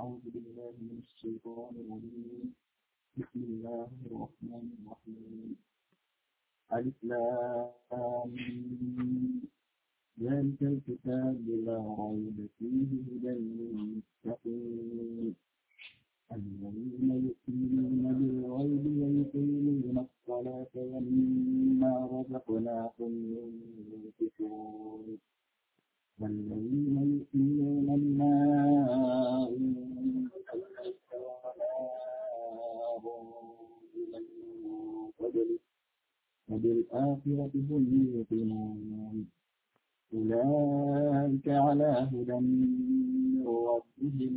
أعوذ بالله من الشيطان الرجيم. بسم الله الرحمن الرحيم. ألف لام ميم. ذلك الكتاب لا ريب فيه هدى للمتقين الذين يؤمنون بالغيب ويقيمون الصلاة ومما رزقناهم ينفقون والذين يؤمنون بما أنزل إليك وما أنزل من قبلك وبالآخرة هم يوقنون أولئك على هدى من ربهم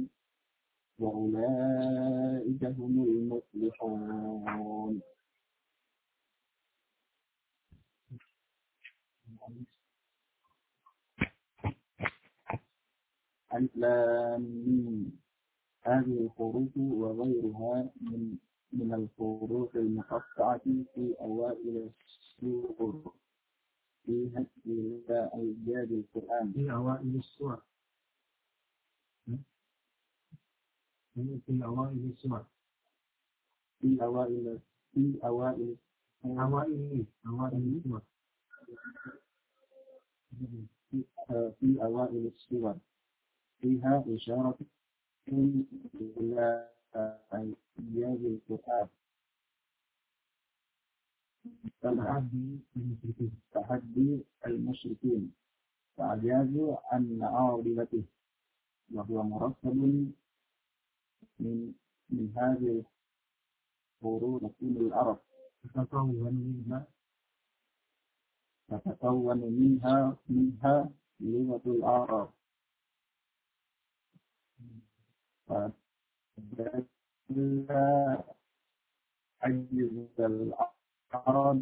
وأولئك هم المفلحون. ألف لام ميم. هذه الحروف وغيرها من الحروف المقطعة في أوائل السور فيها إلى إيجاد القرآن. في أوائل السور. في أوائل السور. في أوائل السور. في أوائل السور فيها إشارة إلى إيجاد القرآن. تحدي المشركين فأجازوا عن معارضته وهو مركب من هذه الحروف من العرب تتكون منها لغة العرب فدل عجز العرب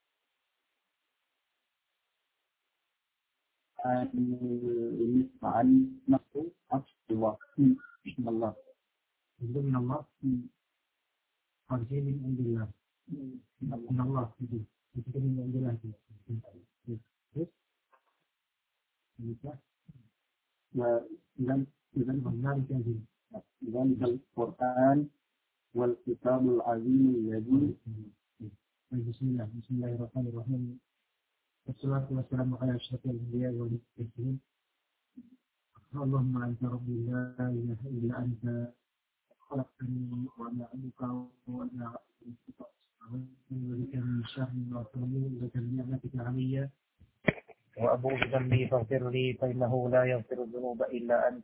عن نفسه الله بسم الله من الله خارجين من عند الله من الله itu من عند الله ذلك القرآن والكتاب العظيم الذي بسم الله الرحمن الرحيم والصلاة والسلام على أشرف الأنبياء والمرسلين اللهم أنت ربي لا إله إلا أنت خلقتني وأنا عبدك وأنا عبدك بك من شر ما تملك لك بنعمتك علي وأبوء بذنبي فاغفر لي فإنه لا يغفر الذنوب إلا أنت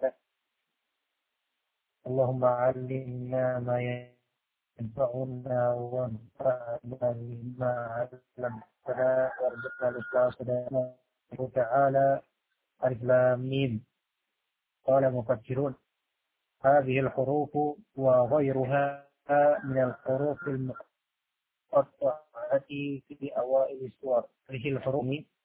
اللهم علمنا ما ينفعنا وانفعنا بما علمتنا وارزقنا الإخلاص تعالى. ألف لام ميم. قال المفسرون هذه الحروف وغيرها من الحروف المقطعة في أوائل السور. هذه الحروف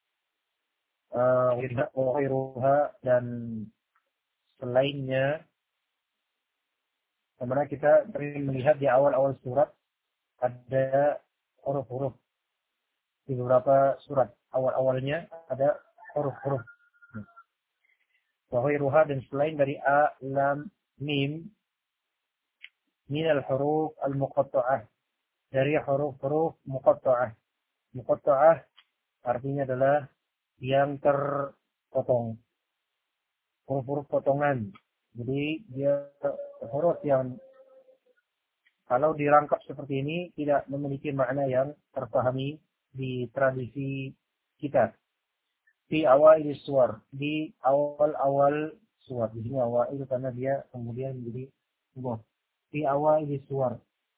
وغيرها dan selainnya, karena kita sering melihat di awal-awal surat ada huruf-huruf di beberapa surat awal-awalnya ada huruf-huruf. Wahairuha dan selain dari a, lam, mim min al-huruf al-muqatta'ah, dari huruf-huruf muqatta'ah. Muqatta'ah artinya adalah yang terpotong, huruf-huruf potongan. Jadi dia huruf yang kalau dirangkap seperti ini tidak memiliki makna yang terpahami di tradisi kita. Di awal suar, di awal-awal suar. Di sini awal itu karena dia kemudian menjadi sebuah. Di awal suar.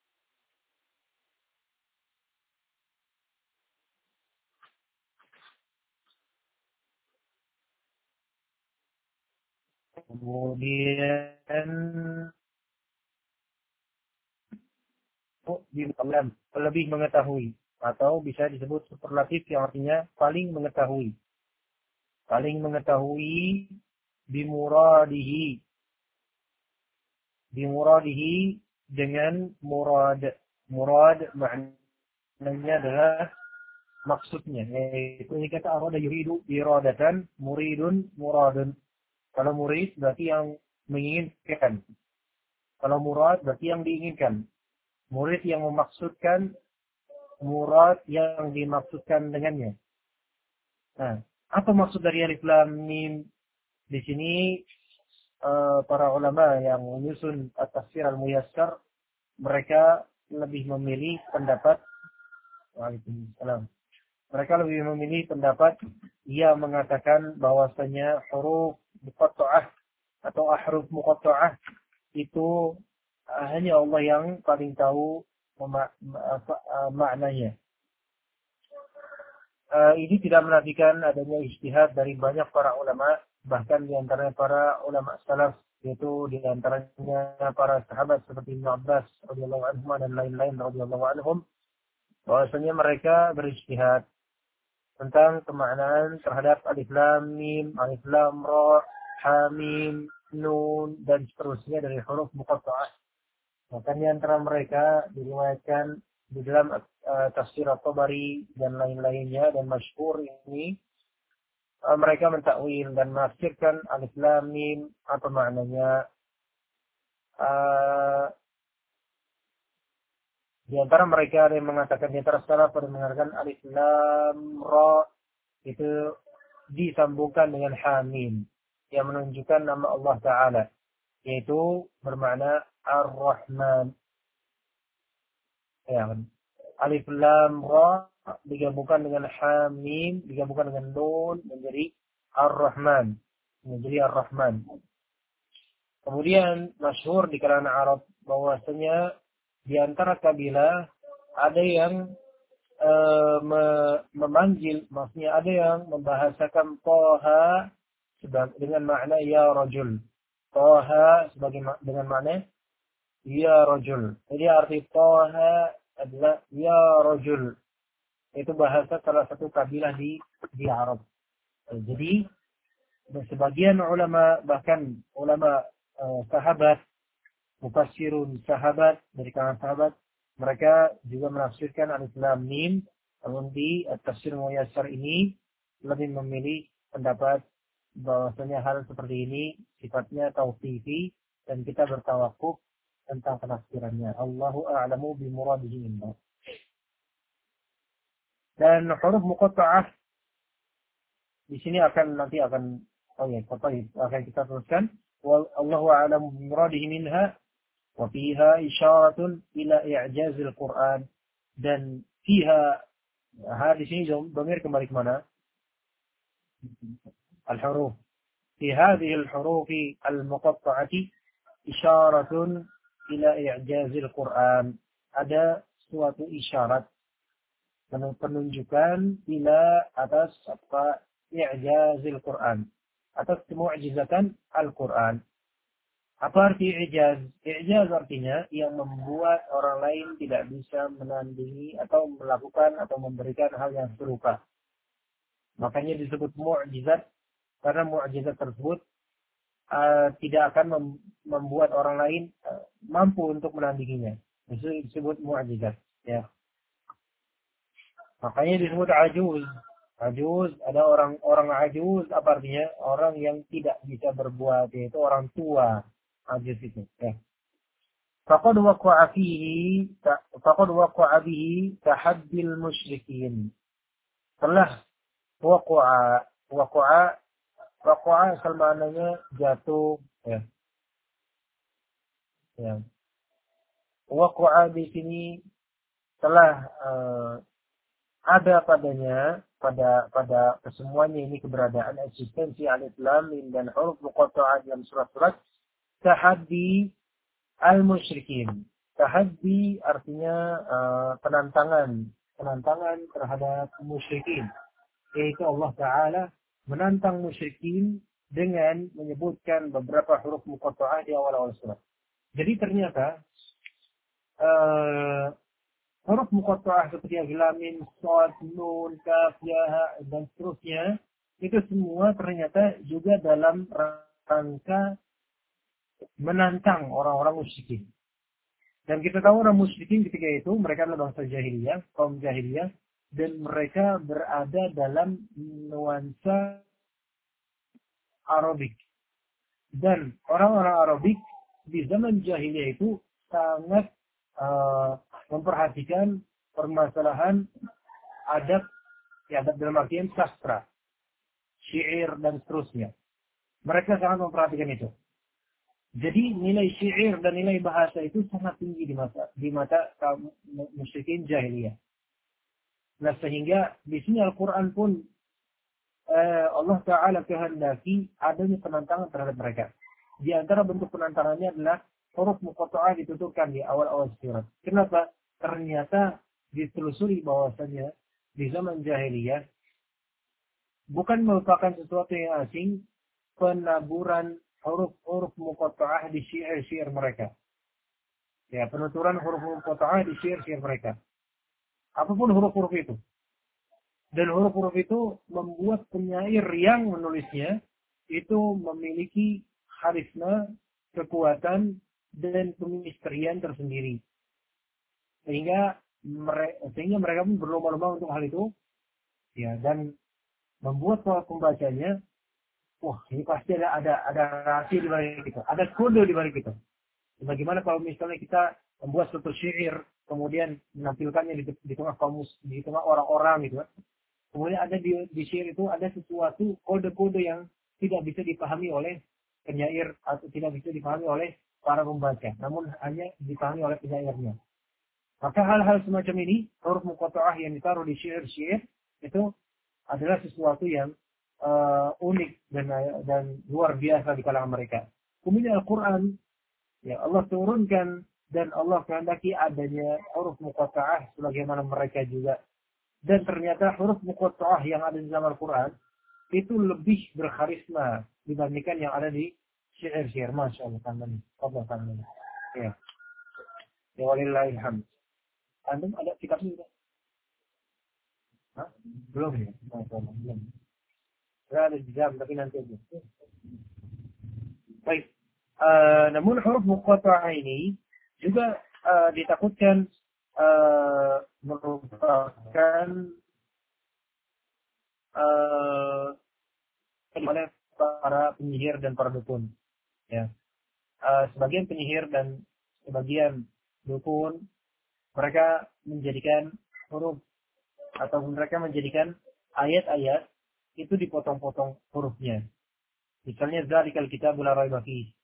Kemudian di alam, lebih mengetahui, atau bisa disebut superlatif yang artinya paling mengetahui. Paling mengetahui bimuradihi. Bimuradihi dengan murad. Murad maknanya adalah maksudnya. Yaitu ini kata arada yuridu iradatan, muridun muradun. Kalau murid berarti yang menginginkan. Kalau murad berarti yang diinginkan. Murid yang memaksudkan murad yang dimaksudkan dengannya. Nah, apa maksud dari alif lam mim? Di sini para ulama yang menyusun at-tafsir al-muyassar, mereka lebih memilih pendapat Waalaikumsalam. Mereka lebih memilih pendapat ia mengatakan bahwasanya huruf muqatta'ah atau ahruf muqatta'ah itu hanya Allah yang paling tahu maknanya. Ini tidak menafikan adanya ijtihad dari banyak para ulama, bahkan di antaranya para ulama salaf, yaitu di antaranya para sahabat seperti Ibnu Abbas radhiyallahu anhu dan lain-lain radhiyallahu anhum, bahwasanya mereka berijtihad tentang kemaknaan terhadap alif lam mim, alif lam ra, ha mim, nun dan seterusnya dari huruf muqatta'ah. Maka di antara mereka diriwayatkan di dalam tafsir At-Tabari dan lain-lainnya dan masyhur ini mereka mentakwil dan menafsirkan alif lam mim apa maknanya. Di antara mereka ada yang mengatakan, di antara salaf ada yang mengatakan alif lam ra itu disambungkan dengan hamim yang menunjukkan nama Allah Ta'ala, yaitu bermakna Ar-Rahman. Ya, alif lam ra digabungkan dengan hamim, digabungkan dengan nun menjadi Ar-Rahman, menjadi Ar-Rahman. Kemudian masyhur di kalangan Arab bahwasanya di antara kabilah ada yang memanggil, maksudnya ada yang membahasakan Toha dengan makna ya rajul. Toha dengan makna ya rajul. Jadi arti Toha adalah ya rajul. Itu bahasa salah satu kabilah di Arab. Jadi sebagian ulama, bahkan ulama sahabat, mufassirun sahabat, dari kalangan sahabat, mereka juga menafsirkan alif lam mim. Namun di tafsir muyassar ini lebih memilih pendapat bahwasanya hal seperti ini sifatnya tauqifi dan kita bertawakuf tentang penafsirannya. Allahu a'lamu bi muradihi minna. Dan huruf muqatta'ah di sini akan kita teruskan. Wallahu a'lamu bi muradihi minha. وفيها إشارة إلى إعجاز القرآن dan fiha di sini dhamir kembali ke mana? Al-huruf. Fi hadhihi al-huruf al-muqatta'ati isyaratun ila i'jaz al-Qur'an. Ada suatu isyarat menunjukkan ila atas i'jaz al-Qur'an, atas kemu'jizatan Al-Qur'an. Apa arti i'jaz? I'jaz artinya yang membuat orang lain tidak bisa menandingi atau melakukan atau memberikan hal yang serupa. Makanya disebut mu'jizat, karena mu'jizat tersebut tidak akan membuat orang lain mampu untuk menandinginya. Itu disebut mu'jizat. Ya. Makanya disebut ajuz. Ajuz, ada orang ajuz, apa artinya? Orang yang tidak bisa berbuat, yaitu orang tua. Ajuz itu. Ya. Faqad waqa'a bihi tahaddil musyrikin. Telah waqa'a asal maknanya jatuh, ya. Ya. Waqa'a di sini telah ada padanya pada kesemuanya ini keberadaan eksistensi alif lam mim dan huruf muqatta'ah dalam surat-surat tahaddi al-musyrikin. Tahaddi artinya penantangan terhadap musyrikin. Yaitu Allah Ta'ala menantang musyrikin dengan menyebutkan beberapa huruf muqatta'ah di awal-awal surat. Jadi ternyata huruf muqatta'ah seperti alif lam mim, shad, nun, kaf, ya dan seterusnya itu semua ternyata juga dalam rangka menantang orang-orang musyrikin. Dan kita tahu orang musyrikin ketika itu mereka adalah bangsa jahiliyah, kaum jahiliyah, dan mereka berada dalam nuansa Arabik. Dan orang-orang Arabik di zaman jahiliyah itu sangat memperhatikan permasalahan adab, ya, adab dalam artian sastra, syair dan seterusnya. Mereka sangat memperhatikan itu. Jadi nilai syair dan nilai bahasa itu sangat tinggi di mata kaum musyrikin jahiliyah. Nah, sehingga di sini Al-Quran pun Allah Ta'ala kehendaki adanya penentangan terhadap mereka. Di antara bentuk penentangannya adalah huruf muqatta'ah ditutupkan di awal-awal surat. Kenapa? Ternyata ditelusuri bahwasanya di zaman jahiliyah bukan merupakan sesuatu yang asing penaburan huruf-huruf muqatta'ah di syair-syair mereka. Ya, penuturan huruf muqatta'ah di syair-syair mereka. Apapun huruf-huruf itu. Dan huruf-huruf itu membuat penyair yang menulisnya itu memiliki karisma, kekuatan, dan kemisterian tersendiri. Sehingga mereka pun berlomba-lomba untuk hal itu. Ya, dan membuat para pembacanya, wah, ini pasti ada rahasia di balik itu. Ada kode di balik itu. Bagaimana kalau misalnya kita membuat suatu syair, kemudian menampilkannya di tengah di tengah orang-orang gitu. Kemudian ada di syair itu ada sesuatu kode-kode yang tidak bisa dipahami oleh penyair atau tidak bisa dipahami oleh para pembaca, namun hanya dipahami oleh penyairnya. Maka hal-hal semacam ini, huruf muqatta'ah yang ditaruh di syair-syair itu adalah sesuatu yang unik dan luar biasa di kalangan mereka. Kemudian Al-Quran, ya, Allah turunkan dan Allah kehendaki adanya huruf muqatta'ah sebagaimana mereka juga. Dan ternyata huruf muqatta'ah yang ada di dalam Al-Quran itu lebih berkarisma dibandingkan yang ada di syair-syair. Masya Allah, tangan. Allah tangan. Ya. Ya walillahilhamd. Antum ada kitabnya juga? Hah? Belum ya? Masya Allah, belum. Saya ada di jam, tapi nanti aja. Baik. Namun huruf muqatta'ah ini juga ditakutkan merupakan oleh para penyihir dan para dukun. Ya. Sebagian penyihir dan sebagian dukun mereka menjadikan huruf atau mereka menjadikan ayat-ayat itu dipotong-potong hurufnya. Misalnya zalikal kitabul la raiba fihi.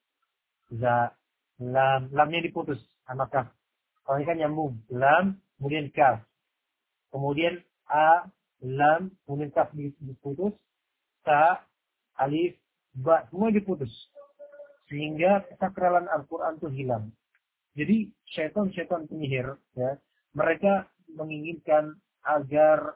Lamnya diputus sama kaf. Kalau ini kan nyambung. Lam, kemudian kaf. Kemudian a, lam, kemudian kaf diputus. Ta, alif, ba, semua diputus. Sehingga kesakralan Al-Quran itu hilang. Jadi syaitan-syaitan penyihir, ya, mereka menginginkan agar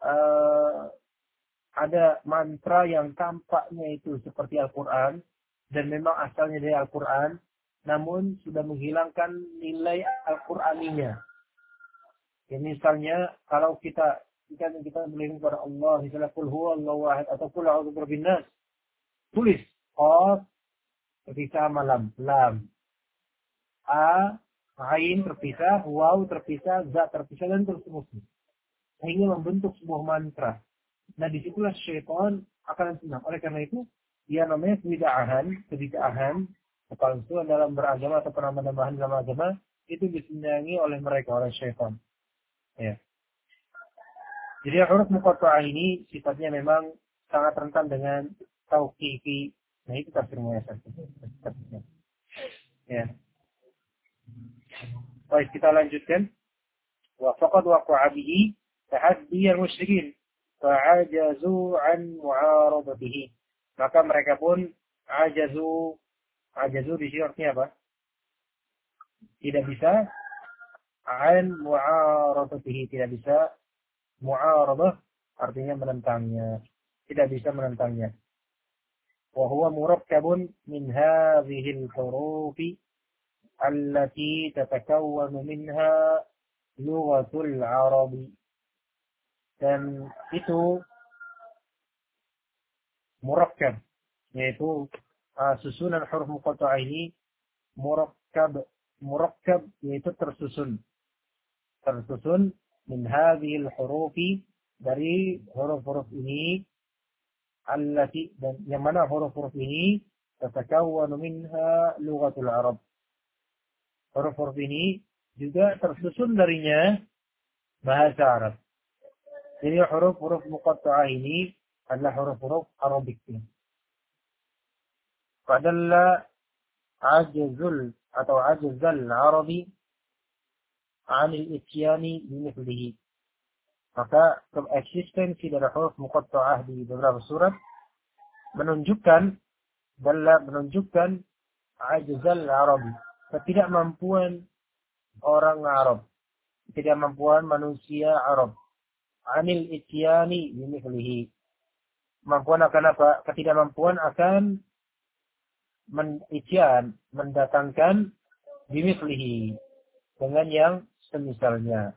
ada mantra yang tampaknya itu seperti Al-Quran dan memang asalnya dari Al-Quran, namun sudah menghilangkan nilai Al-Quraninya. Ya, misalnya kalau kita berlindung kepada Allah, misalnya qul huwallahu ahad atau qul a'udzu birabbin nas, tulis qaf terpisah malam, lam, a, ain terpisah, waw terpisah, za terpisah, dan terus-terusnya. Sehingga membentuk sebuah mantra. Nah, disitulah syaitan akan senang. Oleh karena itu, dia namanya kebid'ahan, kepalsuan dalam beragama atau penambahan dalam agama, itu disenangi oleh mereka, oleh syaitan. Ya. Jadi huruf muqatta'ah ini sifatnya memang sangat rentan dengan tauqifi. Nah, itu tafsir muyassar. Ya. Baik, kita lanjutkan. Wa faqad waqa'a bihi tahaddi al-musyrikin fa'ajazu an mu'aradatihi. Maka mereka pun ajazu di sini artinya apa? Tidak bisa an mu'aradatihi, tidak bisa mu'aradah artinya menentangnya, tidak bisa menentangnya. Wa huwa murakkabun min hadhihi al-hurufi allati tatakawwanu minha lughatul arabi. Dan itu murakkab, yaitu susunan huruf muqatta'ah ini murakkab yaitu tersusun min hadhil hurufi, dari huruf-huruf ini, allati, dan yang mana huruf-huruf ini tatakawwanu minha lughatul arab, Huruf-huruf ini juga tersusun darinya bahasa Arab. Jadi huruf-huruf muqatta'ah ini adalah huruf-huruf Arabik. Fadalla ajzul atau ajzal Arabi 'anil ityani bimithlihi. Maka eksistensi dari huruf muqatta'ah di beberapa surat menunjukkan ajzal Arabi, ketidakmampuan orang Arab, ketidakmampuan manusia Arab, 'anil ityani bimithlihi. Kemampuan akan apa? Ketidakmampuan akan mendatangkan bimithlihi, dengan yang semisalnya.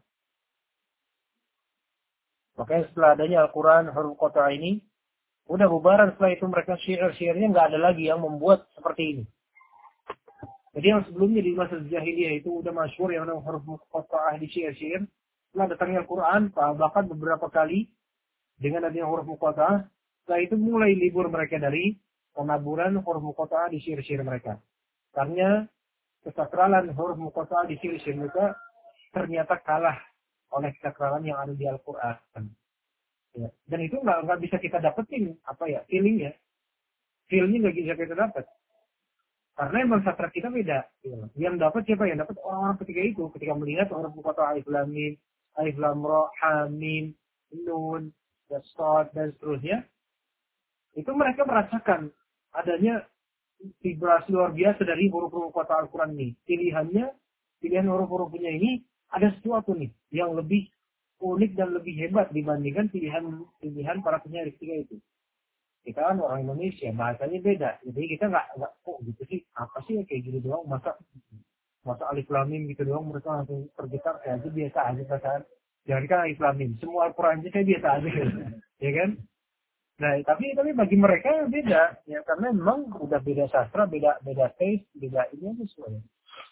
Makanya setelah adanya Al-Quran huruf muqatta'ah ini, udah bubaran. Setelah itu mereka syair-syairnya nggak ada lagi yang membuat seperti ini. Jadi yang sebelumnya di masa jahiliyah itu udah masyhur yang namanya huruf muqatta'ah di syair-syair. Setelah datangnya Al-Quran, bahkan beberapa kali dengan adanya huruf muqatta'ah, setelah itu mulai libur mereka dari penaburan huruf muqatta'ah di syair-syair mereka. Karena kesakralan huruf muqatta'ah di syair-syair mereka ternyata kalah oleh kesakralan yang ada di Al-Quran. Ya. Dan itu nggak bisa kita dapetin feelingnya. Feelnya nggak bisa kita dapat. Karena emang sastra kita beda. Ya. Yang dapat siapa? Yang dapat orang ketika melihat huruf muqatta'ah alif lam mim, alif lam ra, ha mim, nun, shad dan seterusnya. Itu mereka merasakan adanya vibrasi luar biasa dari huruf-huruf muqatta'ah Al-Quran ini. Pilihan huruf-hurufnya ini ada sesuatu nih yang lebih unik dan lebih hebat dibandingkan pilihan para penyair ketika itu. Kita kan orang Indonesia, bahasanya beda. Jadi kita nggak gitu sih. Apa sih kayak gitu doang? Masa alif lam mim gitu doang mereka langsung tergetar aja, biasa aja perasaan. Jangan kan alif lam mim, semua Al-Quran aja saya biasa aja. Ya kan? Nah, tapi bagi mereka beda, ya karena memang udah beda sastra, beda taste, beda ini aja semuanya.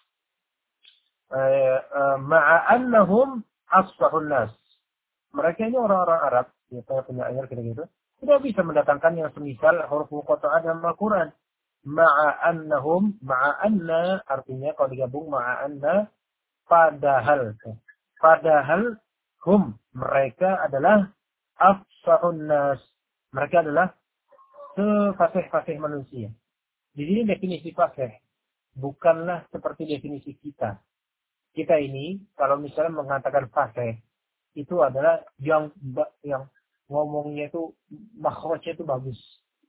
Ma'annahum asfahun nas. Mereka ini orang-orang Arab, ya saya punya ayat kayak gitu, tidak bisa mendatangkan yang semisal huruf muqatta'ah dalam Al-Quran. Ma'anna artinya kalau digabung ma'anna, padahal mereka adalah afsahun nas. Mereka adalah sefasih-fasih manusia. Di sini definisi fasih bukanlah seperti definisi kita. Kita ini kalau misalnya mengatakan fasih itu adalah yang ngomongnya itu makhrajnya itu bagus,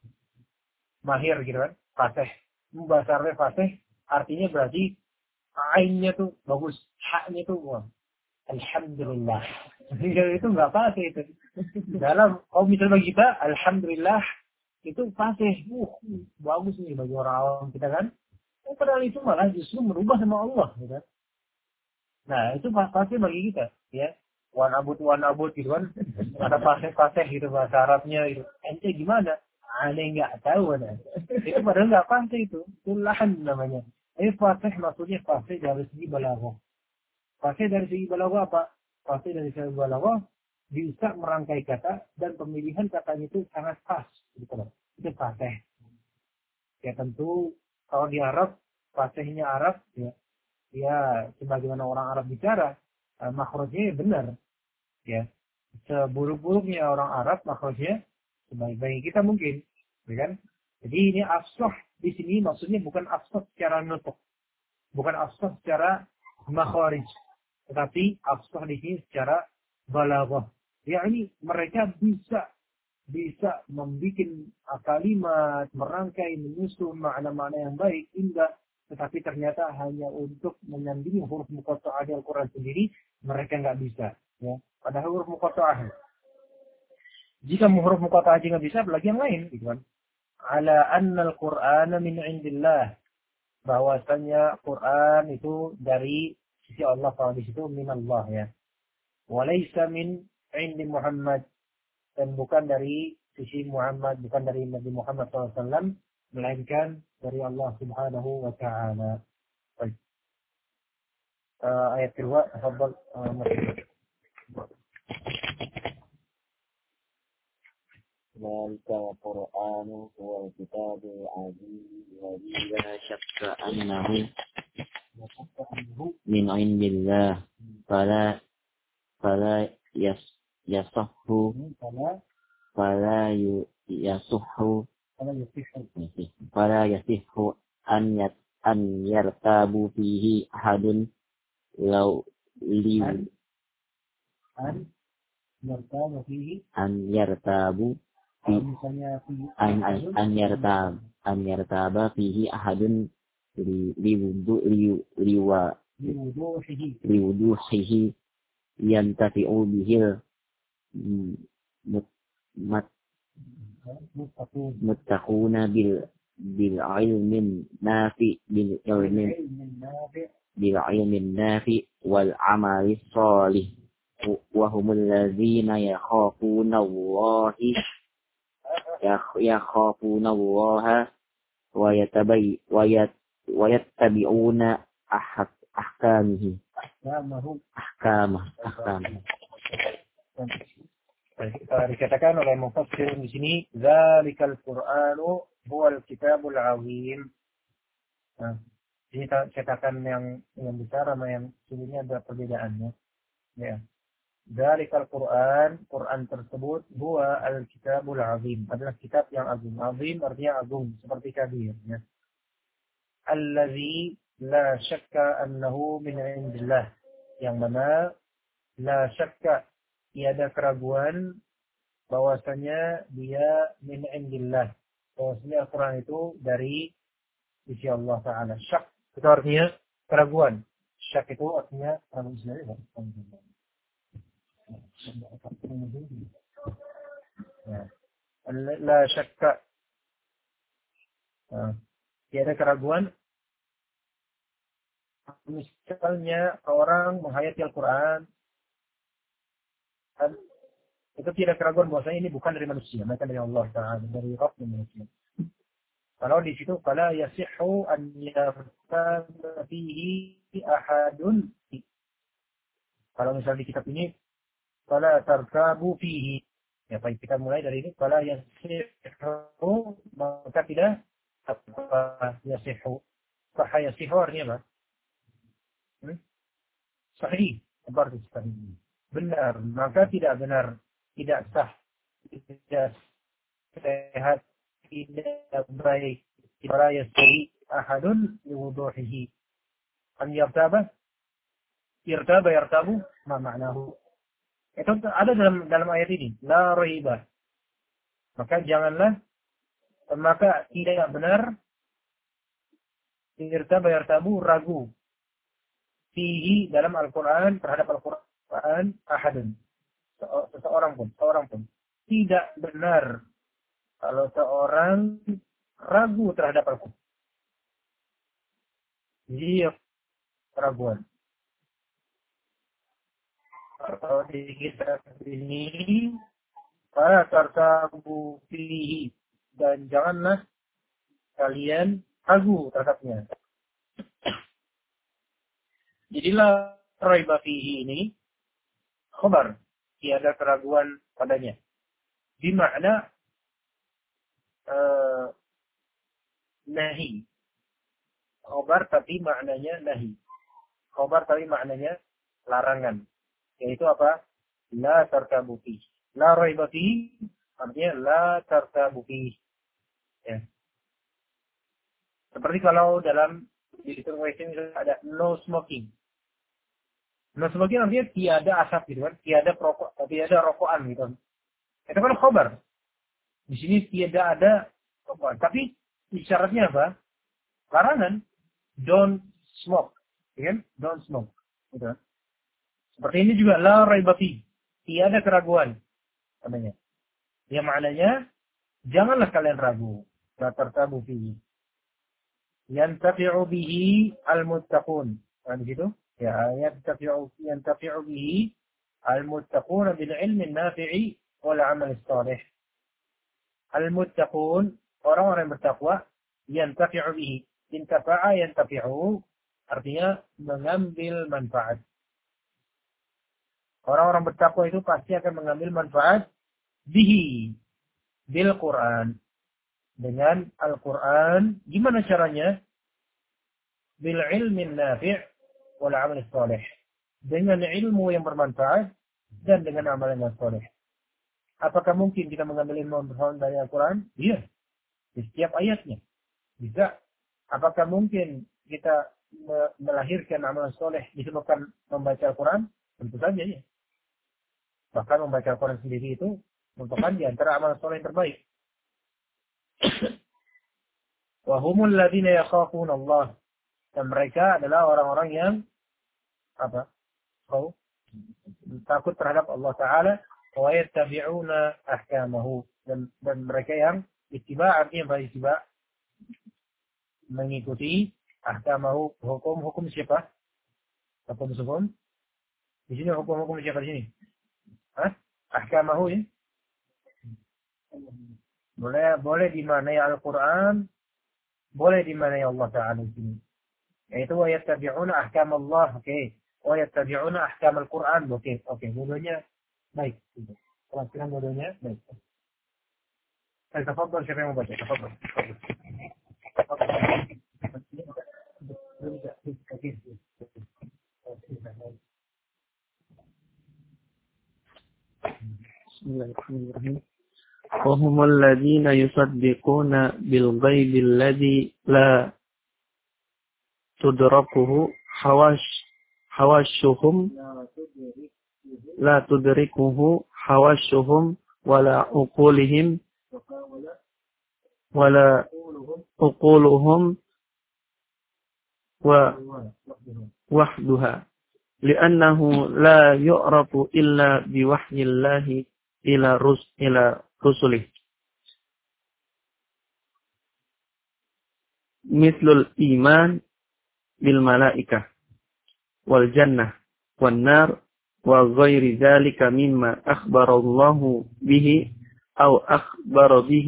mahir gitu kan, fasih. Bahasanya fasih artinya berarti ainnya tuh bagus, haknya tuh wah, alhamdulillah. Itu enggak fasih itu. Dalam misalnya bagi kita alhamdulillah itu fasih, bagus nih bagi orang awam kita kan. Padahal itu malah justru merubah sama Allah gitu kan. Nah, itu fasih bagi kita, ya. Wan abud gitu kan. Ada fasih gitu bahasa Arabnya itu. Ente gimana? Aneh nggak tahu ada. Itu padahal nggak fasih itu. Itu lahan namanya. Fasih maksudnya fasih dari segi balaghah. Fasih dari segi balaghah apa? Fasih dari segi balaghah bisa merangkai kata dan pemilihan katanya itu sangat pas gitu loh. Itu fasih. Ya tentu kalau di Arab, fasihnya Arab ya sebagaimana orang Arab bicara, makhrajnya benar, ya. Seburuk-buruknya orang Arab, makhrajnya sebaik-baik kita mungkin, ya kan? Jadi ini afsah di sini maksudnya bukan afsah secara nutuk, bukan afsah secara makhraj, tetapi afsah di sini secara balaghah. Ya ini mereka bisa membuat kalimat, merangkai, menyusun makna-makna yang baik, indah. Tetapi ternyata hanya untuk menyandingi huruf muqatta'ah di Al-Quran sendiri, mereka nggak bisa. Ya. Padahal huruf muqatta'ah. Jika huruf muqatta'ah aja nggak bisa, apalagi yang lain. Gitu kan. Ala anna al-Qur'ana min indillah. Bahwasanya Quran itu dari sisi Allah. Kalau di situ min Allah ya. Walaysa min indi Muhammad. Dan bukan dari sisi Muhammad, bukan dari Nabi Muhammad SAW. Melainkan dari Allah Subhanahu wa Ta'ala. Baik. Ayat kedua, tafadhal ذلك القرآن هو الكتاب العزيز الذي لا شك أنه min indillah fala yasahhu fala yasihhu an yartabu fihi ahadun law li an yartabu an yartaba fihi ahadun liwuduhihi yantafi'u bihil muttaquna bil ilmin nafi wal amali shalih wa humul ladzina yakhafuna Allaha wa yattabi'una ahkamihi. Dikatakan oleh mufassir di sini, "Dzalikal Qur'anu huwal kitabul azim." Nah, ini cetakan yang besar sama yang sebelumnya ada perbedaannya. Ya. Dzalikal Qur'an tersebut huwa al-kitabul azim, adalah kitab yang agung. Azim artinya agung, seperti kabir, ya. Allazi la syakka annahu min indillah, yang mana la syakka, tiada keraguan bahwasanya dia min indillah, bahwasanya Al-Quran itu dari sisi Allah Ta'ala. Syak itu artinya keraguan. Syak itu artinya la syakka, tiada keraguan. Misalnya orang menghayati Al-Quran, itu tidak keraguan bahwasanya ini bukan dari manusia, melainkan dari Allah Ta'ala, dari Rabb manusia. Kalau di situ fala yasihhu an yartaba fihi ahadun. Kalau misalnya di kitab ini fala tarkabu fihi. Ya, baik, kita mulai dari ini fala yasihhu, maka tidak apa yasihhu. Sahha yasihhu artinya apa? Sahih, seperti sahih. Benar, maka tidak benar, tidak sah, tidak sehat, tidak baik. Fala yasihhu ahadun liwuduhihi. An yartabu, ma ma'nahu. Itu ada dalam ayat ini, la raiba. Maka tidak benar, yartabu ragu. Fihi dalam Al-Quran, terhadap Al-Quran, ahadun, seorang pun tidak benar kalau seorang ragu terhadap Al-Quran. Jadi keraguan. Kalau di kitab ini fala tartabu fihi, dan janganlah kalian ragu terhadapnya. Jadilah raiba fihi ini khabar, tiada keraguan padanya. Di makna nahi. Khabar tapi maknanya nahi. Khabar tapi maknanya larangan. Yaitu apa? La tartabu fihi. La raiba fihi artinya la tartabu fihi. Ya. Seperti kalau dalam di tulisan ada no smoking. No smoking artinya tiada asap gitu kan, tiada rokokan gitu. Itu kan khabar. Di sini tiada ada rokokan. Tapi isyaratnya apa? Larangan. Don't smoke. Ya kan? Don't smoke. Gitu. Seperti ini juga la raiba fi. Tiada keraguan. Namanya. Yang maknanya janganlah kalian ragu. La tartabu fihi. Yantafi'u bihi al-muttaqun. Kan gitu? Ya, yantafi'u bihi al-muttaqun bil ilmi nafi'i wal 'amal salih. Al-muttaqun, orang-orang yang bertakwa, yantafi'u bihi. Intafa'a yantafi'u artinya mengambil manfaat. Orang-orang bertakwa itu pasti akan mengambil manfaat bihi, bil Quran, dengan Al-Quran. Gimana caranya? Bil ilmin nafi', wal amal salih. Dengan ilmu yang bermanfaat dan dengan amalan yang saleh. Apakah mungkin kita mengambil ilmu dari Al-Quran? Iya. Di setiap ayatnya. Bisa. Apakah mungkin kita melahirkan amalan soleh disebabkan membaca Al-Quran? Tentu saja ya. Bahkan membaca Al-Quran sendiri itu merupakan di antara amalan soleh yang terbaik. Wahumul ladina yakhafuna Allah. Dan mereka adalah orang-orang yang takut terhadap Allah Ta'ala. Wa yattabi'una ahkamahu. Dan mereka yang ittiba' artinya berittiba' mengikuti ahkamahu, hukum siapa? Hukum. Di sini hukum siapa di sini? Ahkamahu ya. Boleh dimanai Al-Quran, boleh dimanai Allah Ta'ala di sini. Yaitu wa yattabi'una ahkam Allah, oke. Wa yattabi'una ahkam Al-Quran, oke. Bodohnya baik. Penafsiran bodohnya baik. Tafadhal, siapa yang mau baca? Tafadhal. Bismillahirrahmanirrahim. وهم الذين يصدقون بالغيب الذي لا تدركه حواشهم ولا عقولهم وحدها لأنه لا يعرف إلا بوحي الله إلى رسله مثل الإيمان بالملائكة والجنة والنار وغير ذلك مما أخبر الله به أو أخبر به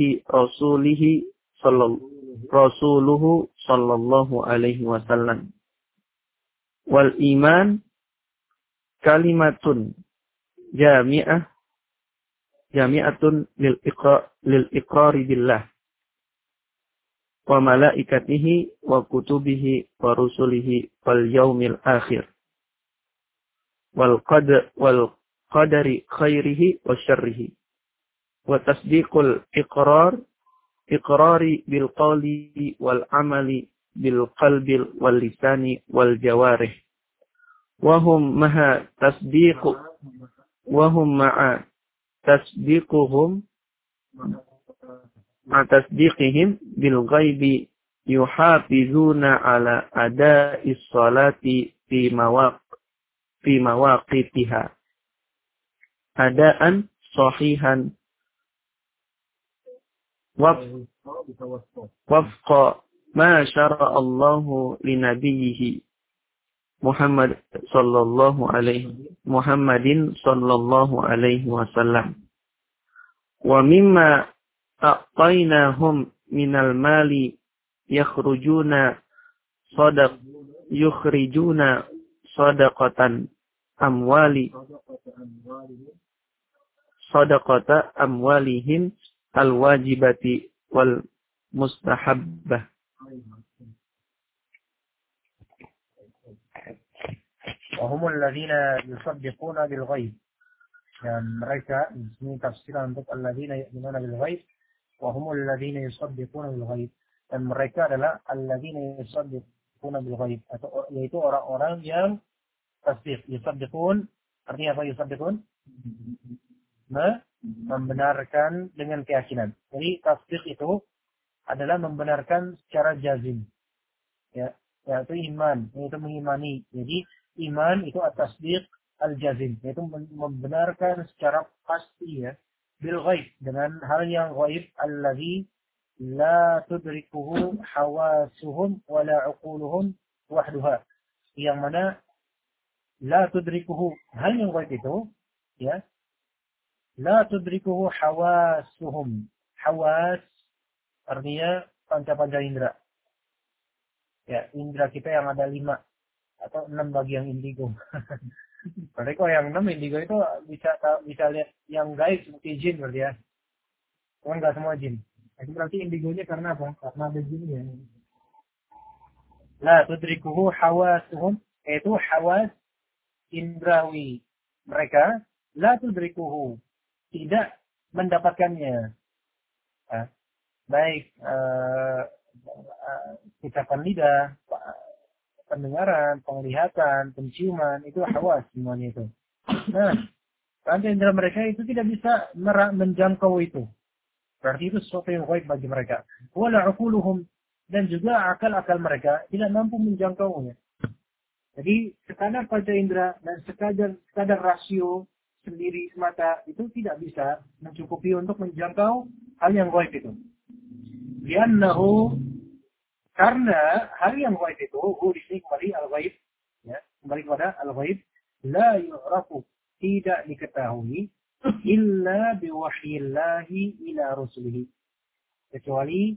رسوله صلى الله عليه وسلم. والإيمان كلمة جامعة للإقرار بالله وملائكته وكتبه ورسله واليوم الآخر والقدر خيره وشره وتصديق الإقرار بالقول والعمل بالقلب واللسان والجوارح وهم مع تصديقهم بالغيب يحافظون على أداء الصلاة في مواقيتها أداء صحيحا وفق ما شرع الله لنبيه محمد صلى الله عليه وسلم ومما أعطيناهم من المال يخرجون صدقة أموالهم الواجبة والمستحبة. وهم الذين يصدقون بالغيب. Dan mereka ini tafsiran untuk alladzina yu'minuna bil ghaib wa humul ladzina yusaddiquna bil ghaib. Dan mereka adalah alladzina yusaddiquna bil ghaib, atau yaitu orang-orang yang tasdiq. Yusaddiqun artinya apa? Yusaddiqun membenarkan dengan keyakinan. Jadi tasdiq itu adalah membenarkan secara jazim. Ya, yaitu iman, yaitu mengimani. Jadi iman itu at-tasdiq al-jazim, yaitu membenarkan secara pasti ya, bil ghaib, dengan hal yang ghaib, alladzi la tudrikuhu hawasuhum wala uquluhum wahduha, yang mana la tudrikuhu, hal yang ghaib itu ya, la tudrikuhu hawasuhum. Hawas artinya panca-panca indera ya, indera kita yang ada 5 atau 6 bagi yang indigo. Berarti kalau yang 6 indigo itu bisa lihat yang gaib seperti jin berarti ya. Kan nggak semua jin. Itu berarti indigonya karena apa? Karena ada jinnya. La tudrikuhu hawasuhum yaitu hawas indrawi mereka, la tudrikuhu, tidak mendapatkannya. Baik ucapan lidah, pendengaran, penglihatan, penciuman, itu hawas semuanya itu. Nah, panca indera mereka itu tidak bisa menjangkau itu. Berarti itu sesuatu yang gaib bagi mereka. Wala uquluhum, dan juga akal-akal mereka tidak mampu menjangkaunya. Jadi sekadar panca indera dan sekadar rasio sendiri semata itu tidak bisa mencukupi untuk menjangkau hal yang gaib itu. Liannahu, karena hal yang gaib itu, di sini kembali al-gaib, ya, kembali kepada al-gaib, la yu'rafu, tidak diketahui, illa biwahyillahi ila rusulihi, kecuali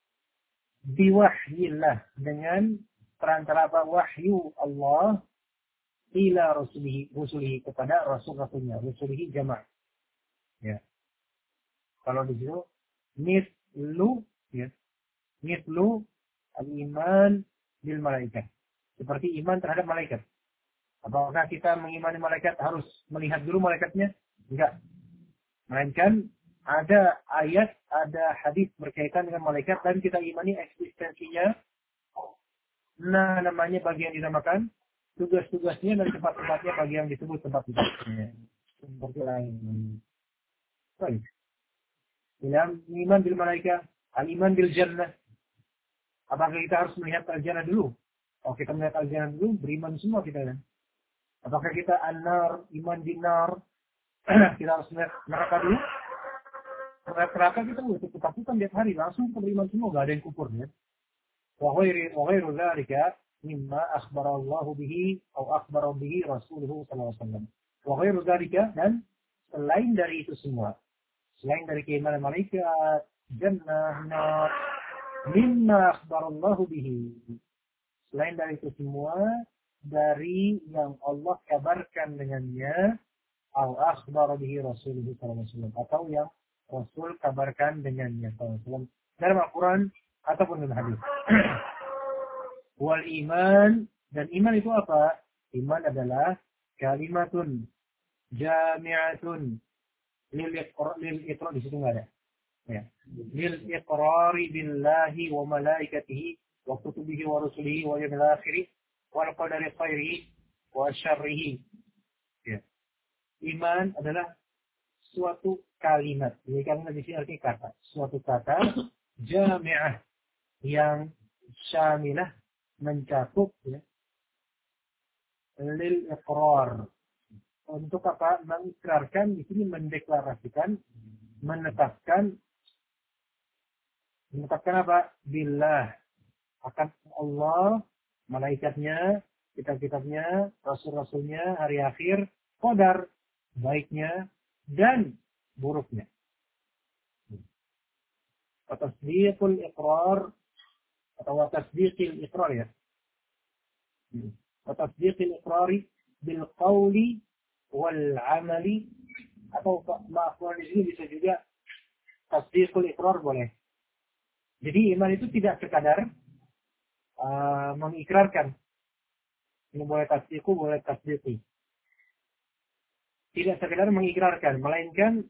biwahyillah, dengan perantara wahyu Allah ila rusulihi kepada rasul-rasulnya, rusulihi jama'. Ya. Kalau di situ mislu, ya, mislu al-iman bil malaikat, seperti iman terhadap malaikat. Apakah kita mengimani malaikat harus melihat dulu malaikatnya? Enggak. Melainkan ada ayat, ada hadis berkaitan dengan malaikat dan kita imani eksistensinya. Nah, namanya bagi yang dinamakan, tugas-tugasnya dan tempat-tempatnya bagi yang disebut tempat-tempatnya. Seperti lain. Baik. Iman bil malaikat, al-iman bil jannah. Apakah kita harus melihat al-jannah dulu? Kalau kita melihat al-jannah dulu, beriman semua kita kan? Apakah kita an-nar, iman bin-nar, kita harus melihat neraka dulu? Melihat neraka kita itu ketakutan tiap hari, langsung kita beriman semua, gak ada yang kufur ya. Wa ghairu dzalika mimma akhbara Allah bihi atau akhbara bihi Rasulullah sallallahu alaihi wasallam. Wa ghairu dzalika, dan selain dari itu semua, selain dari keimanan malaikat, jannah, nar, mimma akhbara Allah bihi, selain dari itu semua, dari yang Allah kabarkan dengannya, atau akhbara bihi Rasulullah sallallahu alaihi wasallam, atau yang Rasul kabarkan dengannya sallallahu alaihi wasallam dalam Al-Quran ataupun dalam hadis. Wal iman, dan iman itu apa? Iman adalah kalimatun jami'atun lil iqrar, di situ enggak ada. Ya. Lil iqrari billahi wa malaikatihi wa kutubihi wa rusulihi wa yawmil akhir wal qadari khairihi wa syarrihi. Ya. Iman adalah suatu kalimat. Jadi kalimat di sini artinya kata. Suatu kata jami'ah yang syamilah, mencakup, ya, lil iqrar. Untuk apa? Mengikrarkan, di sini mendeklarasikan, menetapkan apa? Billah, akan Allah, malaikatnya, kitab-kitabnya, rasul-rasulnya, hari akhir, qadar, baiknya dan buruknya. Tasdiqul iqrar atau tasdiqil iqrar, ya. Tasdiqil iqrari bil qawli wal amali, atau maafkan di sini bisa juga tasdiqul iqrar boleh. Jadi iman itu tidak sekadar mengikrarkan. Ini boleh tasdiqu, boleh tasdiqi. Tidak sekadar mengikrarkan, melainkan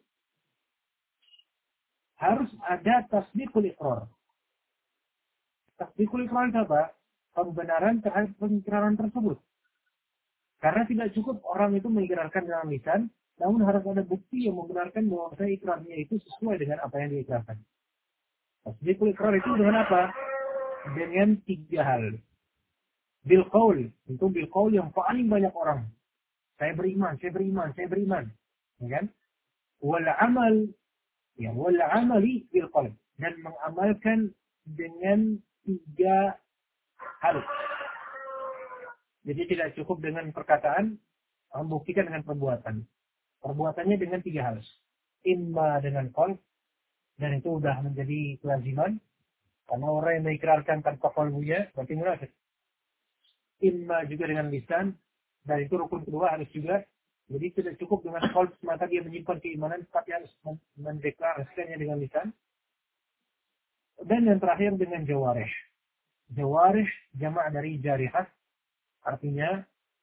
harus ada tasdiqul iqrar. Tasdiqul iqrar itu apa? Pembenaran terhadap pengikraran tersebut. Karena tidak cukup orang itu mengikrarkan dengan lisan, namun harus ada bukti yang membenarkan bahwa ikrarnya itu sesuai dengan apa yang diikrarkan. Tasdiqul iqrar itu dengan apa? Dengan 3 hal. Bil qaul, itu bil qaul yang paling banyak orang. Saya beriman, saya beriman, saya beriman. Ya kan? Wal amal, ya, wal amali bil qalb, dan mengamalkan dengan 3 hal. Jadi tidak cukup dengan perkataan, membuktikan dengan perbuatan. Perbuatannya dengan 3 hal. Imma dengan qalb, dan itu sudah menjadi kelaziman, karena orang yang mengikrarkan tanpa qalbunya berarti munafik. Imma juga dengan lisan, dan itu rukun kedua harus juga. Jadi tidak cukup dengan qalb semata dia menyimpan keimanan, tapi harus mendeklarasikannya dengan lisan. Dan yang terakhir dengan jawarih. Jawarih jamak dari jarihah, artinya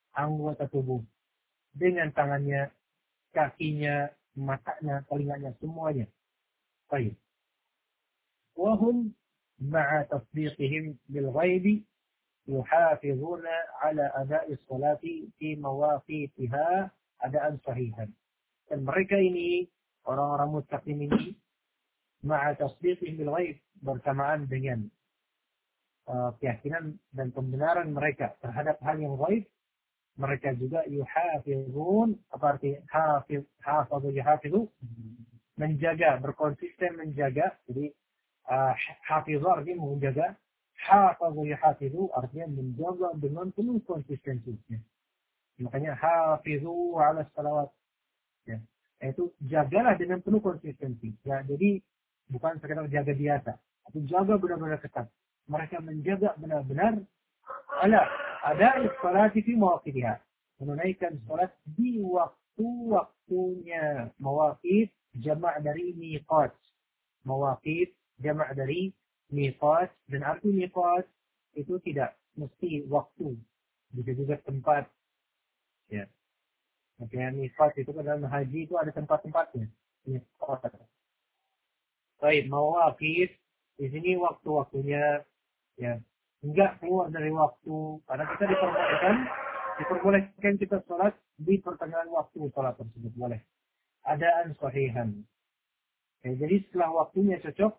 anggota tubuh. Dengan tangannya, kakinya, matanya, telinganya, semuanya. Baik. Wahum ma'a tasdiqihim bil ghaibi yuhafizuna ala ada'i salati fi mawaqitiha adaan sahihan. Dan mereka ini, orang-orang mustaqim ini, ma'a tasdiqihim bil ghaib, bersamaan dengan keyakinan dan pembenaran mereka terhadap hal yang ghaib, mereka juga yuhafizun, apa arti hafizu, menjaga, berkonsisten menjaga. Jadi hafizu artinya menjaga, hafizu artinya menjaga dengan penuh konsistensinya. Makanya hafizu ala salawat, ya, yaitu jagalah dengan penuh konsistensi. Ya, jadi bukan sekedar jaga biasa, tapi jaga benar-benar ketat. Mereka menjaga benar-benar ada salati fi mawaqitiha, menunaikan salat di waktu-waktunya. Mawaqit jamak dari miqat. Mawaqit jamak dari miqat, dan arti miqat itu tidak mesti waktu, bisa juga tempat. Ya. Makanya miqat itu dalam haji itu ada tempat-tempatnya. Miqat. Baik, mawaqit di sini waktu-waktunya, ya, enggak keluar dari waktu, karena kita diperbolehkan kita sholat di pertengahan waktu sholat tersebut, boleh. Adaan sahihan. Ya, jadi setelah waktunya cocok,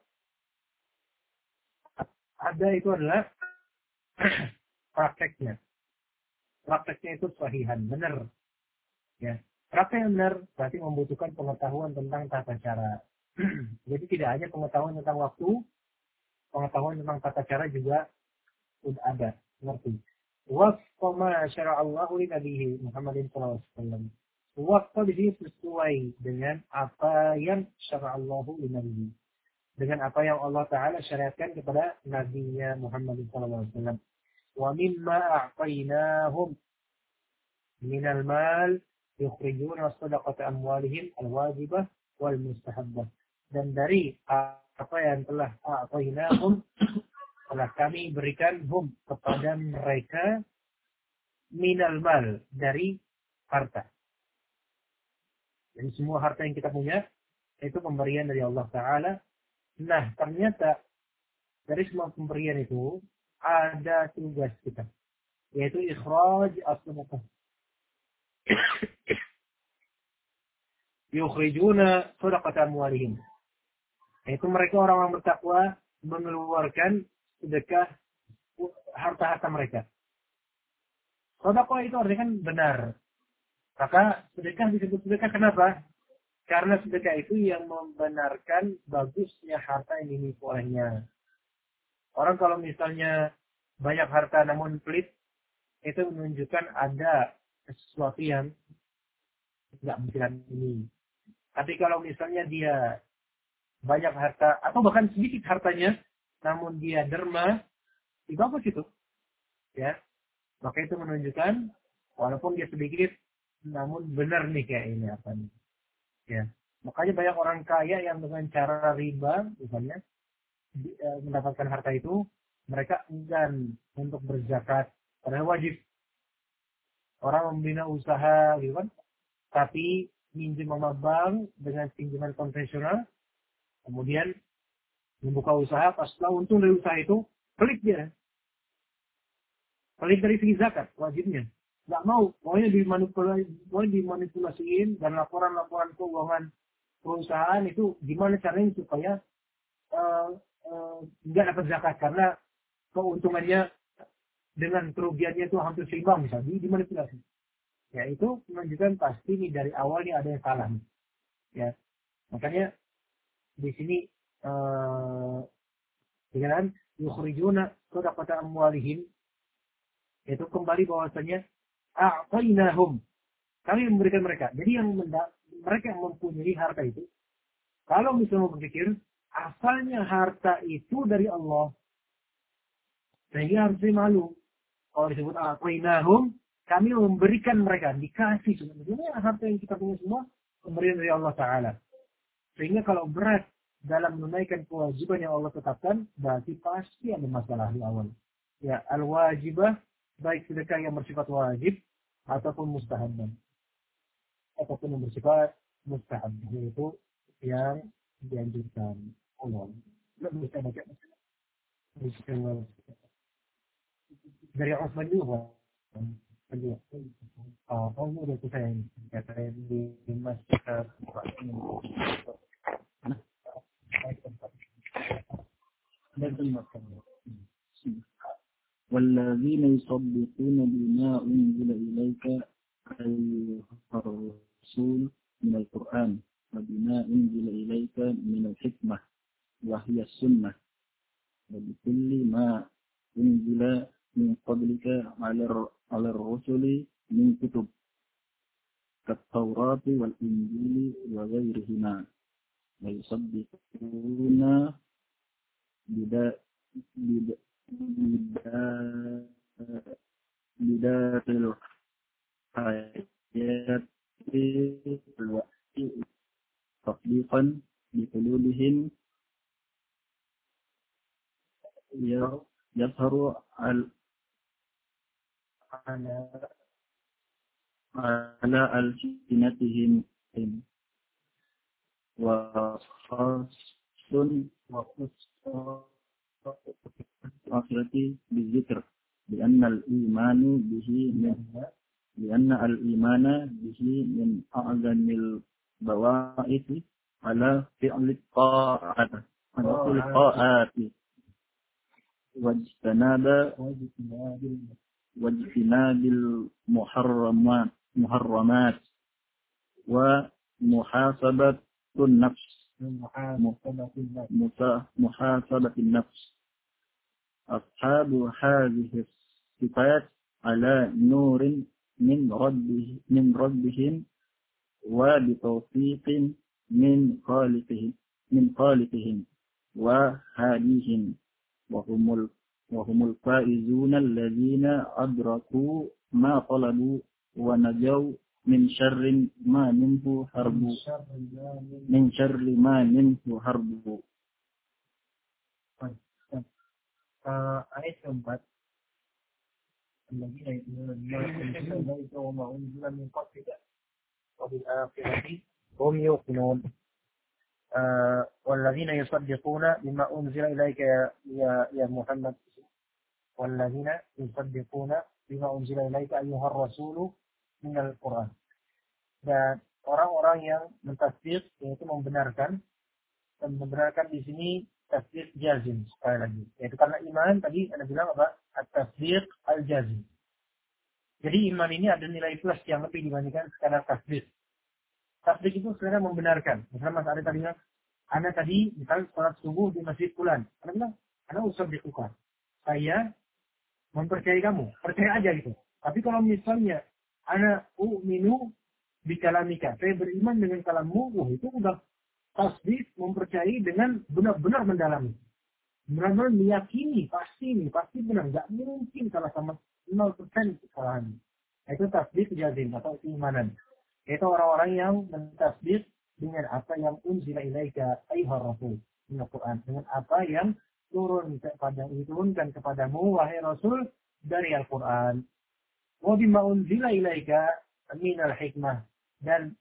ada itu adalah prakteknya. Prakteknya itu sahihan, benar. Ya, praktek yang benar berarti membutuhkan pengetahuan tentang tata cara. Jadi tidak hanya pengetahuan tentang waktu, pengetahuan tentang tata cara juga sudah ada, ngerti. Wafqa ma syara'allahu li nabihi Muhammadin sallallahu alaihi wasallam. Wafqa di sini sesuai dengan apa yang syara'allahu li nabihi, dengan apa yang Allah Ta'ala syariatkan kepada nabinya Muhammadin sallallahu alaihi wasallam. Wa mimma a'tainahum minal mal yukhrijuna sadaqata amwalihim al-wajibah wal mustahabbah. Dan dari apa yang telah a'tainahum, telah kami berikan hum kepada mereka, minal mal, dari harta. Jadi semua harta yang kita punya itu pemberian dari Allah Ta'ala. Nah, ternyata dari semua pemberian itu ada tugas kita, yaitu ikhraj as-sadaqah. Yukhrijuna sadaqata amwalihim. Itu mereka orang-orang bertakwa mengeluarkan sedekah harta-harta mereka. Sedekah itu artinya kan benar. Maka sedekah disebut sedekah kenapa? Karena sedekah itu yang membenarkan bagusnya harta yang dimiliki olehnya. Orang kalau misalnya banyak harta namun pelit, itu menunjukkan ada sesuatu yang tidak berjalan ini. Tapi kalau misalnya dia banyak harta, atau bahkan sedikit hartanya, namun dia derma, itu bagus itu. Ya. Maka itu menunjukkan, walaupun dia sedikit, namun benar nih kayak ini apa nih. Ya. Makanya banyak orang kaya yang dengan cara riba, misalnya, mendapatkan harta itu, mereka enggan untuk berzakat. Padahal wajib. Orang membina usaha, gitu kan, tapi minjem sama bank dengan pinjaman konvensional, kemudian membuka usaha, pas setelah untung dari usaha itu, pelit dia. Pelit dari segi zakat, wajibnya. Nggak mau, maunya dimanipulasiin, dan laporan-laporan keuangan perusahaan itu gimana caranya supaya nggak dapat zakat, karena keuntungannya dengan kerugiannya itu hampir seimbang, misalnya, dimanipulasi. Ya, itu menunjukkan pasti nih dari awal nih ada yang salah. Ya, makanya di sini dengan yukhrijuna sadaqata amwalihim, itu kembali bahwasanya a'tainahum, kami memberikan mereka. Jadi yang mereka yang mempunyai harta itu, kalau misalnya berpikir asalnya harta itu dari Allah, sehingga harus malu. Kalau disebut a'tainahum, kami memberikan mereka, dikasih sebenarnya harta yang kita punya semua pemberian dari Allah Ta'ala. Sehingga kalau berat dalam menunaikan kewajiban yang Allah tetapkan, berarti pasti ada masalah di awal. Ya, al-wajibah, baik sedekah yang bersifat wajib ataupun mustahabban. Ataupun yang bersifat mustahab, yaitu yang dianjurkan. Allah. Tidak bisa baca. Dari Utsman juga. Kedua. Oh, ini udah saya ini. Kata di masjid والذين يصدقون بما أنزل إليك أيها الرسول من القرآن وبما أنزل إليك من الحكمة وهي السنة وبكل ما أنزل من قبلك على الرسل من كتب كالتوراة والإنجيل وغيرهما ويصدقون بداية الحياة الوقت تطبيقا بقلوبهم يظهر على ألسنتهم وخاص الآخرة بالذكر لأن الإيمان به من أعظم البواعث على فعل الطاعات واجتناب المحرمات ومحاسبة النفس أصحاب هذه الصفات على نور من ربهم وبتوفيق من خالقهم وهاديهم وهم الفائزون الذين أدركوا ما طلبوا ونجوا من شر ما منه حرب. Ayat keempat. Alladzina yu'minuna billahi wa ma unzila min qablika wa bil akhirati hum yuqinun. Walladzina yusaddiquna bima unzila ilaika ya Muhammad. Walladzina yusaddiquna bima unzila ilaika ayyuhar rasulu minal Qur'an. Dan orang-orang yang mentasdiq, yaitu membenarkan, dan membenarkan di sini tasdiq jazim sekali lagi. Yaitu karena iman tadi Anda bilang apa? At-tasdiq al-jazim. Jadi iman ini ada nilai plus yang lebih dibandingkan sekadar tasdiq. Tasdiq itu sebenarnya membenarkan. Misalnya Mas Ari tadi bilang, Anda tadi misalnya sholat subuh di masjid Fulan. Anda bilang, Anda usaddiquka. Saya mempercayai kamu. Percaya aja gitu. Tapi kalau misalnya Ana u'minu bikalamika. Saya beriman dengan kalammu. Itu udah tasdik, mempercayai dengan benar-benar mendalami. Benar-benar meyakini, pasti benar. Nggak mungkin salah sama 0% kesalahan. Itu tasdik jazim atau keimanan. Itu orang-orang yang mentasdik dengan apa yang unzila ilaika ayyuhar rasul min al-Qur'an. Dengan apa yang diturunkan kepadamu wahai Rasul dari Al-Qur'an. Wa bima unzila ilaika min al-hikmah. Dan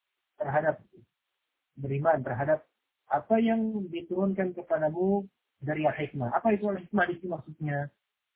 beriman terhadap apa yang diturunkan kepadamu dari al-hikmah. Apa itu al-hikmah di sini maksudnya?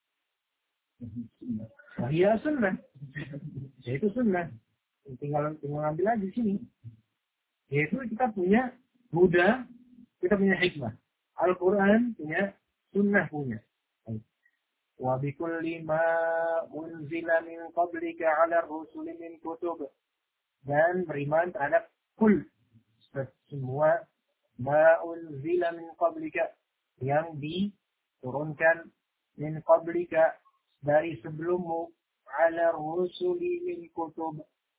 Ya sunnah. Yaitu sunnah. Tinggal ambil aja di sini. Yaitu kita punya Buddha, kita punya hikmah. Al-Quran punya, sunnah punya. Wa bikulli ma unzila min qablika ala rusuli min kutub. Dan beriman terhadap kul. Semua ma unzila min qablika. Yang diturunkan min qablika. Dari sebelummu. Ala rusuli min kutub.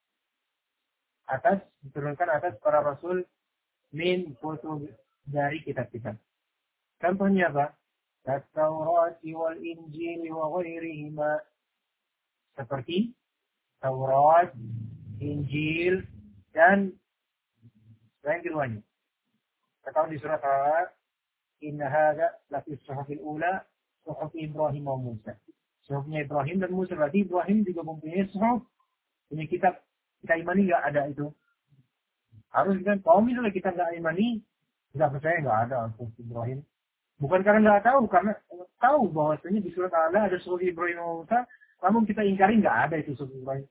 Diturunkan atas para rasul min kutub. Dari kitab-kitab. Contohnya apa? At-Taurat wal Injil wa ghairihima. Seperti Taurat, Injil, dan lain keduanya. Kata di surat Al-A'raf, inna hadza la fi suhufil ula, suhuf Ibrahim wa Musa. Suhufnya Ibrahim dan Musa. Berarti Ibrahim juga mempunyai suhuf, punya kitab, kita imani nggak ada itu. Harus kan, kalau misalnya kita nggak imani, nggak percaya nggak ada surat Ibrahim. Bukan karena nggak tahu, karena tahu bahwasanya di surat Allah ada surat Ibrahim dan Musa, namun kita ingkari nggak ada itu surat Ibrahim.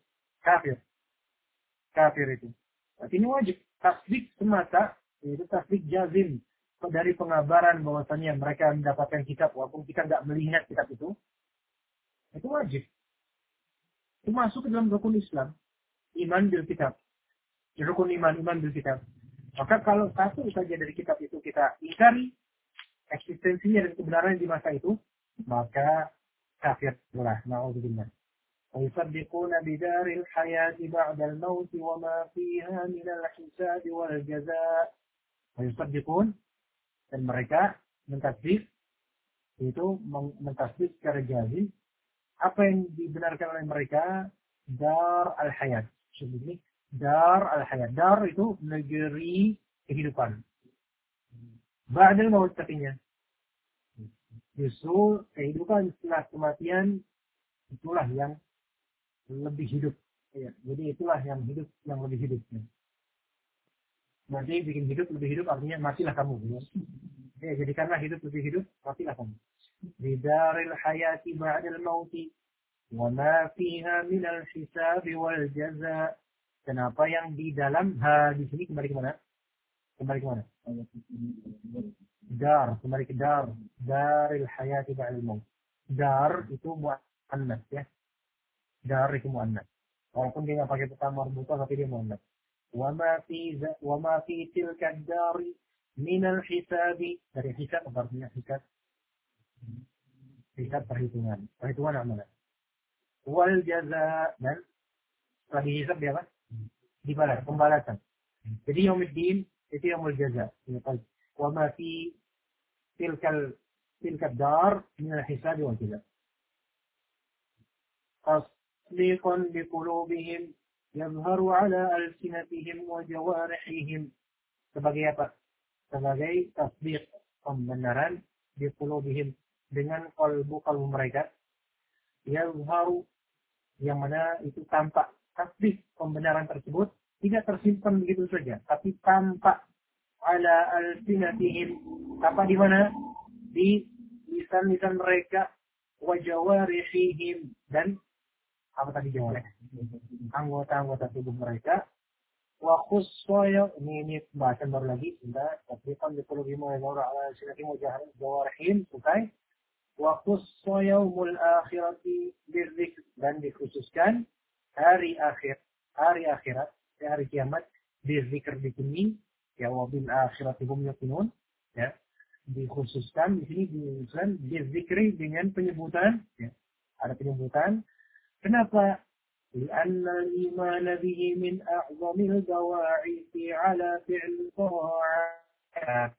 Kafir itu. Berarti ini wajib tasdik semata, yaitu tasdik jazim dari pengabaran bahwasanya mereka mendapatkan kitab walaupun kita nggak melihat kitab itu wajib. Itu masuk ke dalam rukun Islam, iman bil kitab. Rukun iman bil kitab. Maka kalau satu saja dari kitab itu kita ingkari eksistensinya dan kebenarannya di masa itu, maka kafir pula. Na'udzubillah. ويصدقون بدار الحياة بعد الموت وما فيها من الحساب والجزاء. ويصدقون, dan mereka mentasdik, itu mentasdik secara jazim apa yang dibenarkan oleh mereka, dar al-hayat. Sebetulnya dar al-hayat. Dar itu negeri kehidupan. Ba'dal maut katanya. Justru kehidupan setelah kematian itulah yang lebih hidup. Ya, jadi itulah yang hidup, yang lebih hidup. Ya. Berarti bikin hidup lebih hidup artinya matilah kamu. Ya, jadikanlah hidup lebih hidup, matilah kamu. Bidaril hayati ba'dal mauti wa ma fiha minal hisab wal jaza. Kenapa yang di dalam di sini kembali ke mana? Kembali ke mana? Dar, kembali ke dar. Daril hayati ba'dal maut. Dar itu muannas ya. Dar itu muannas. Walaupun dia nggak pakai kata marbuta tapi dia muannas. Wa ma fi tilka dari minal hisabi. Dari hisab apa artinya hisab? Hisab perhitungan. Perhitungan apa? Wal jaza, dan setelah dihisab dia apa? Dibalas, pembalasan. Jadi yaumuddin itu yaumul jaza. Wa ma fi tilka dar minal hisabi wal jaza. تصديقا بقلوبهم يظهر على ألسنتهم وجوارحهم. Sebagai apa? Sebagai tasdiq, pembenaran biqulubihim, dengan kalbu mereka. Yazharu, yang mana itu tampak. Tasdiq, pembenaran tersebut tidak tersimpan begitu saja, tapi tampak ala alsinatihim. Tampak di mana? Di lisan-lisan mereka, wa jawarihim, dan apa tadi jawabannya? Anggota-anggota tubuh mereka. Wa khussaya, ini bahasan baru lagi. Sebentar. Tasdiqan bi qulubihim wa yazharu ala alsinatihim wa jawarihim. Selesai. Wa khussaya yaumul akhirati bidzikr, dan dikhususkan hari akhirat, hari kiamat, bidzikr di sini ya, wa bil akhirati hum yuqinun ya. Dikhususkan di sini disebutkan bidzikri dengan penyebutan ya. Ada penyebutan. Kenapa? Lianna al-iman bihi min a'zamil dawa'ithi ala fi'l ta'at.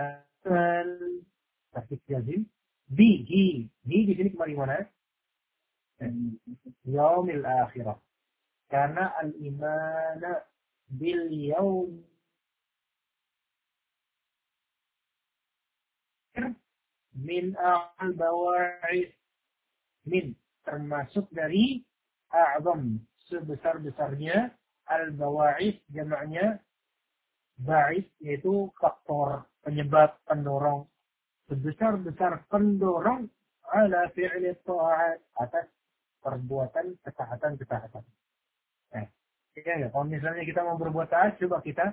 Tasdik jazim. Bihi. Di sini kembali mana? Yaumil akhirah. Karena al-iman bil yaum min al-bawa'ith, min termasuk dari a'zam, sebesar-besarnya, al-bawa'ith jamaknya ba'ith, yaitu faktor, penyebab, pendorong, sebesar-besar pendorong ala fi'li ta'at, atas perbuatan ketaatan. Ya, kalau misalnya kita mau berbuat taat, coba kita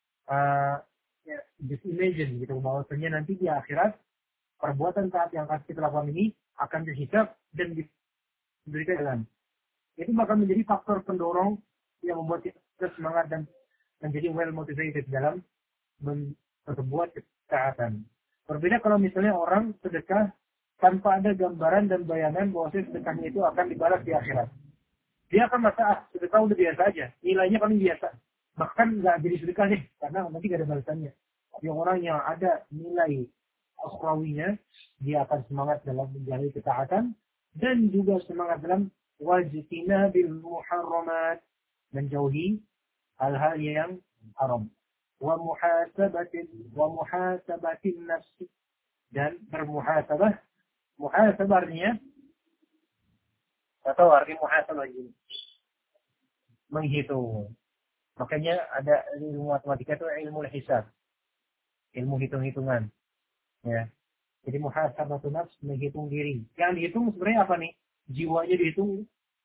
just imagine gitu, bahwasanya nanti di akhirat perbuatan taat yang akan kita lakukan ini akan dihisab dan diberikan jalan. Itu bakal menjadi faktor pendorong yang membuat kita semangat dan menjadi well motivated dalam berbuat ketaatan. Berbeda kalau misalnya orang sedekah tanpa ada gambaran dan bayangan bahwa sedekahnya itu akan dibalas di akhirat. Dia akan merasa sedekah udah biasa aja, nilainya paling biasa. Bahkan nggak jadi sedekah deh, karena nanti nggak ada balasannya. Tapi orang yang ada nilai akhrawinya, dia akan semangat dalam menjalani ketaatan dan juga semangat dalam wajtinabil muharramat, menjauhi hal-hal yang haram. Wa muhasabatin nafsi, dan bermuhasabah. Muhasabahnya atau arti muhasabah ini menghitung. Makanya ada ilmu matematika itu ilmu hisab, ilmu hitung-hitungan. Ya. Jadi muhasabatun nafs, menghitung diri. Yang dihitung sebenarnya apa nih? Jiwanya dihitung,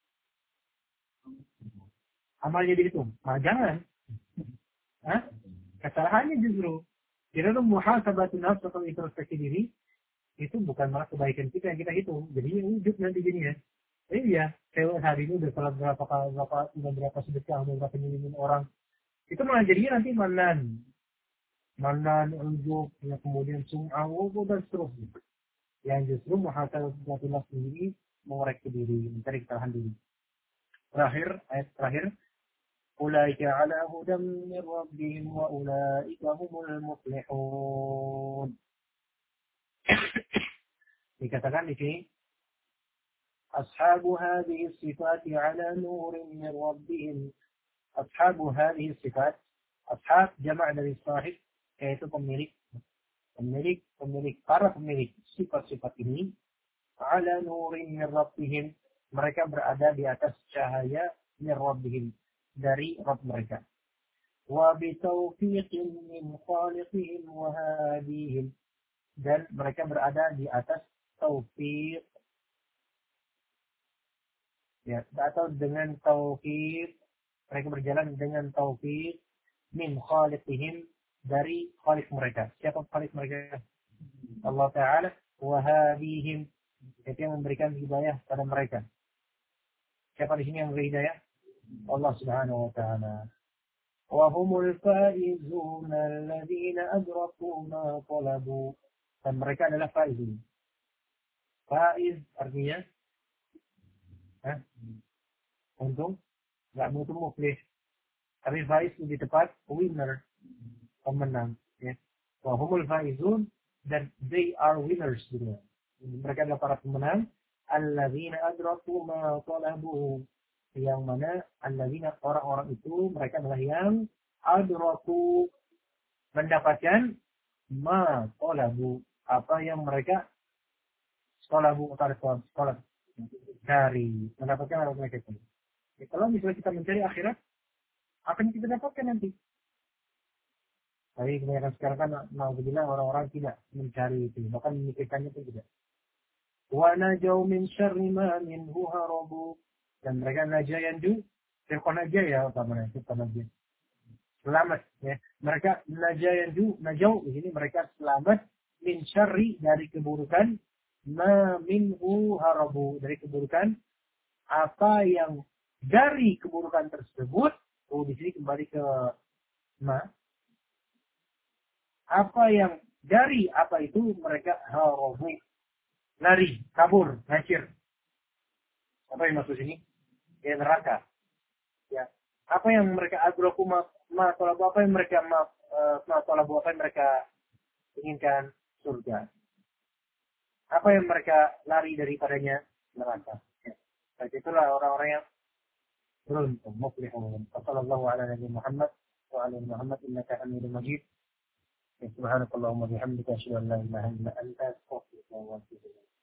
amalnya dihitung. Nah, jangan. Hah? Kesalahannya justru. Jadi itu muhasabatun nafs atau introspeksi diri, itu bukan malah kebaikan kita yang kita hitung. Jadi wujud nanti jadinya. Iya, saya hari ini udah salah berapa sedekah, udah berapa nyelimin orang. Itu malah jadinya nanti manan, ujub, ya, kemudian sum'ah, dan seterusnya. Yang justru muhasabah sendiri mengoreksi diri, mencari kesalahan diri. Terakhir, ayat terakhir, ulaika ala hudam min rabbihim wa ulaika humul muflihun. Dikatakan di sini, ashabu hadhihi sifati ala nurin min rabbihim. Ashabu hadhihi sifat, ashab jama' dari sahib, yaitu pemilik, para pemilik sifat-sifat ini, ala nurin min rabbihim, mereka berada di atas cahaya min rabbihim, dari Rabb mereka. Wa bitaufiqin min khaliqihim wa hadihim, dan mereka berada di atas taufiq, ya, atau dengan taufiq, mereka berjalan dengan taufiq min khaliqihim, dari khaliq mereka. Siapa khaliq mereka? Allah Ta'ala. Wa hadihim, itu yang memberikan hidayah pada mereka. Siapa di sini yang memberi hidayah? Allah Subhanahu wa Ta'ala. Wa humul faizun alladhina adraku ma talabu, dan mereka adalah faizun. Faiz artinya untung, enggak mutu muflih. Tapi faiz lebih tepat winner, pemenang, ya. Wa humul faizun, dan they are winners gitu. Mereka adalah para pemenang, alladzina adraku ma talabu, yang mana alladzina, orang-orang itu mereka adalah yang adraku, mendapatkan ma talabu, apa yang mereka talabu, sekolah cari, mendapatkan apa mereka itu. Ya, kalau misalnya kita mencari akhirat, apa yang kita dapatkan nanti? Tapi kebanyakan sekarang kan naudzubillah orang-orang tidak mencari itu, bahkan memikirkannya itu tidak. Wa najau min syarri ma minhu harabu, dan mereka najayandu, firqah najaya utamanya, firqah najaya. Selamat, ya. Mereka najayandu, najau di sini mereka selamat min syarri, dari keburukan, ma minhu harabu, dari keburukan apa yang dari keburukan tersebut. Di sini kembali ke ma. Apa yang dari apa itu mereka harabu, lari, kabur, ngacir. Apa yang maksud sini? Ya, neraka. Ya. Apa yang mereka adraku ma talabu, apa yang mereka ma talabu, apa yang mereka inginkan? Surga. Apa yang mereka lari daripadanya? Neraka. Ya. Jadi itulah orang-orang yang beruntung, muflihun. Sallallahu ala nabi Muhammad wa ala Muhammad, innaka Hamidum Majid. Subhanakallahumma bihamdika, asyhadu an la ilaha illa anta, astaghfiruka wa atubu ilaik.